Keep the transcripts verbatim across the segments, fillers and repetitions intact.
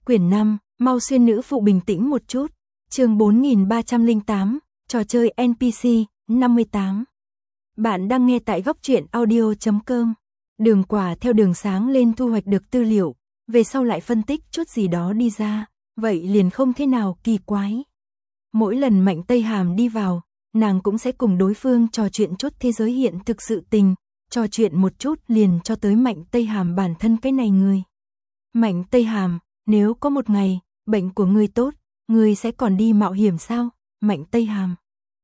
Quyển năm, mau xuyên nữ phụ bình tĩnh một chút. Chương bốn nghìn ba trăm lẻ tám, trò chơi en pê xê, năm mươi tám. Bạn đang nghe tại góc truyện audio chấm com. Đường Quả theo đường sáng lên thu hoạch được tư liệu, về sau lại phân tích chút gì đó đi ra, vậy liền không thế nào kỳ quái. Mỗi lần Mạnh Tây Hàm đi vào, nàng cũng sẽ cùng đối phương trò chuyện chút thế giới hiện thực sự tình, trò chuyện một chút liền cho tới Mạnh Tây Hàm bản thân cái này người. Mạnh Tây Hàm, nếu có một ngày, bệnh của ngươi tốt, ngươi sẽ còn đi mạo hiểm sao? Mạnh Tây Hàm.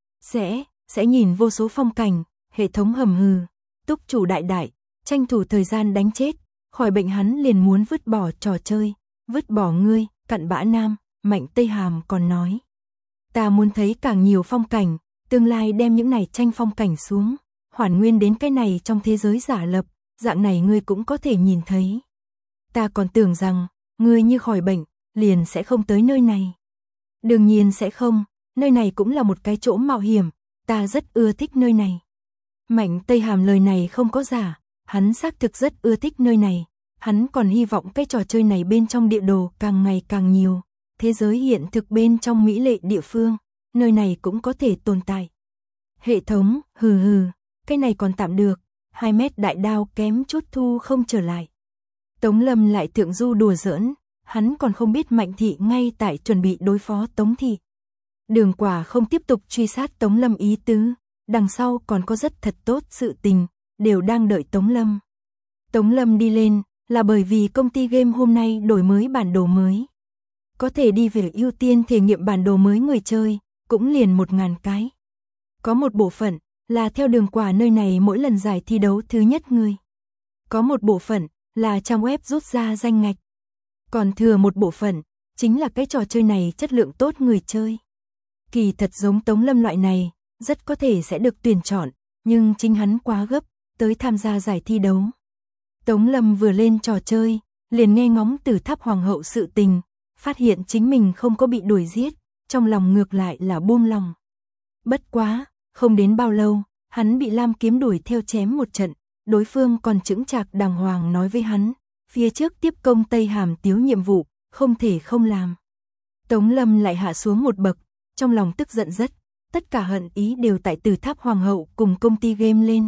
Sẽ, sẽ nhìn vô số phong cảnh, hệ thống hầm hừ, túc chủ đại đại, tranh thủ thời gian đánh chết, khỏi bệnh hắn liền muốn vứt bỏ trò chơi, vứt bỏ ngươi, cặn bã nam, Mạnh Tây Hàm còn nói. Ta muốn thấy càng nhiều phong cảnh, tương lai đem những này tranh phong cảnh xuống, hoàn nguyên đến cái này trong thế giới giả lập, dạng này ngươi cũng có thể nhìn thấy. Ta còn tưởng rằng, ngươi như khỏi bệnh, liền sẽ không tới nơi này. Đương nhiên sẽ không, nơi này cũng là một cái chỗ mạo hiểm, ta rất ưa thích nơi này. Mạnh Tây Hàm lời này không có giả, hắn xác thực rất ưa thích nơi này, hắn còn hy vọng cái trò chơi này bên trong địa đồ càng ngày càng nhiều, thế giới hiện thực bên trong mỹ lệ địa phương, nơi này cũng có thể tồn tại. Hệ thống, hừ hừ, cái này còn tạm được, hai mét đại đao kém chút thu không trở lại. Tống Lâm lại thượng du đùa giỡn, hắn còn không biết Mạnh Thị ngay tại chuẩn bị đối phó Tống Thị. Đường Quả không tiếp tục truy sát Tống Lâm ý tứ, đằng sau còn có rất thật tốt sự tình, đều đang đợi Tống Lâm. Tống Lâm đi lên, là bởi vì công ty game hôm nay đổi mới bản đồ mới. Có thể đi về ưu tiên thể nghiệm bản đồ mới người chơi, cũng liền một ngàn cái. Có một bộ phận, là theo Đường Quả nơi này mỗi lần giải thi đấu thứ nhất người. Có một bộ phận, là trang web rút ra danh ngạch. Còn thừa một bộ phận, chính là cái trò chơi này chất lượng tốt người chơi. Kỳ thật giống Tống Lâm loại này, rất có thể sẽ được tuyển chọn, nhưng chính hắn quá gấp, tới tham gia giải thi đấu. Tống Lâm vừa lên trò chơi, liền nghe ngóng từ Tháp Hoàng hậu sự tình, phát hiện chính mình không có bị đuổi giết, trong lòng ngược lại là buông lòng. Bất quá, không đến bao lâu, hắn bị Lam Kiếm đuổi theo chém một trận, đối phương còn chững chạc đàng hoàng nói với hắn, phía trước tiếp công Tây Hàm Tiếu nhiệm vụ, không thể không làm. Tống Lâm lại hạ xuống một bậc, trong lòng tức giận rất, tất cả hận ý đều tại Từ Tháp Hoàng hậu cùng công ty game lên.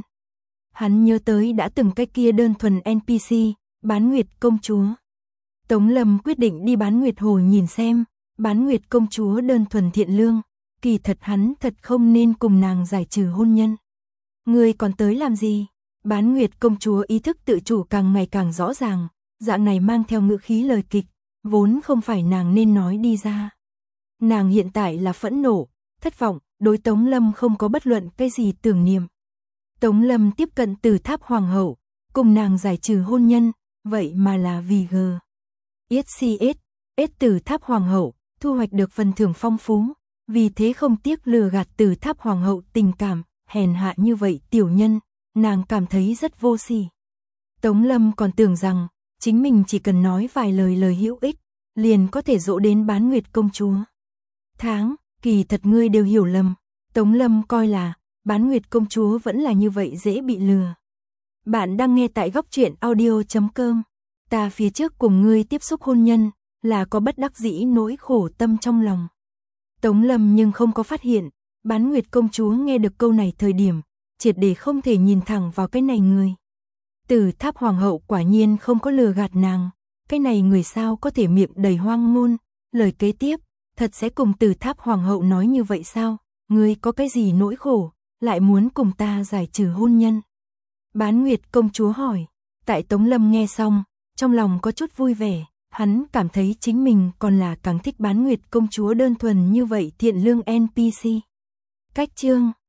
Hắn nhớ tới đã từng cái kia đơn thuần en pê xê, Bán Nguyệt công chúa. Tống Lâm quyết định đi Bán Nguyệt Hồ nhìn xem, Bán Nguyệt công chúa đơn thuần thiện lương, kỳ thật hắn thật không nên cùng nàng giải trừ hôn nhân. Ngươi còn tới làm gì? Bán Nguyệt công chúa ý thức tự chủ càng ngày càng rõ ràng, dạng này mang theo ngữ khí lời kịch, vốn không phải nàng nên nói đi ra. Nàng hiện tại là phẫn nộ, thất vọng, đối Tống Lâm không có bất luận cái gì tưởng niệm. Tống Lâm tiếp cận Từ Tháp Hoàng hậu, cùng nàng giải trừ hôn nhân, vậy mà là vì G. ét xê ét, ét Từ Tháp Hoàng hậu, thu hoạch được phần thưởng phong phú, vì thế không tiếc lừa gạt Từ Tháp Hoàng hậu tình cảm, hèn hạ như vậy tiểu nhân, nàng cảm thấy rất vô sỉ. Tống Lâm còn tưởng rằng, chính mình chỉ cần nói vài lời lời hữu ích, liền có thể dỗ đến Bán Nguyệt công chúa. Tháng, kỳ thật ngươi đều hiểu lầm, Tống Lâm coi là, Bán Nguyệt công chúa vẫn là như vậy dễ bị lừa. Bạn đang nghe tại góc truyện audio chấm com, ta phía trước cùng ngươi tiếp xúc hôn nhân, là có bất đắc dĩ nỗi khổ tâm trong lòng. Tống Lâm nhưng không có phát hiện, Bán Nguyệt công chúa nghe được câu này thời điểm, triệt để không thể nhìn thẳng vào cái này người. Từ Tháp Hoàng hậu quả nhiên không có lừa gạt nàng, cái này người sao có thể miệng đầy hoang ngôn, lời kế tiếp, thật sẽ cùng Từ Tháp Hoàng hậu nói như vậy sao, ngươi có cái gì nỗi khổ, lại muốn cùng ta giải trừ hôn nhân. Bán Nguyệt công chúa hỏi, tại Tống Lâm nghe xong, trong lòng có chút vui vẻ, hắn cảm thấy chính mình còn là càng thích Bán Nguyệt công chúa đơn thuần như vậy thiện lương en pê xê. Cách chương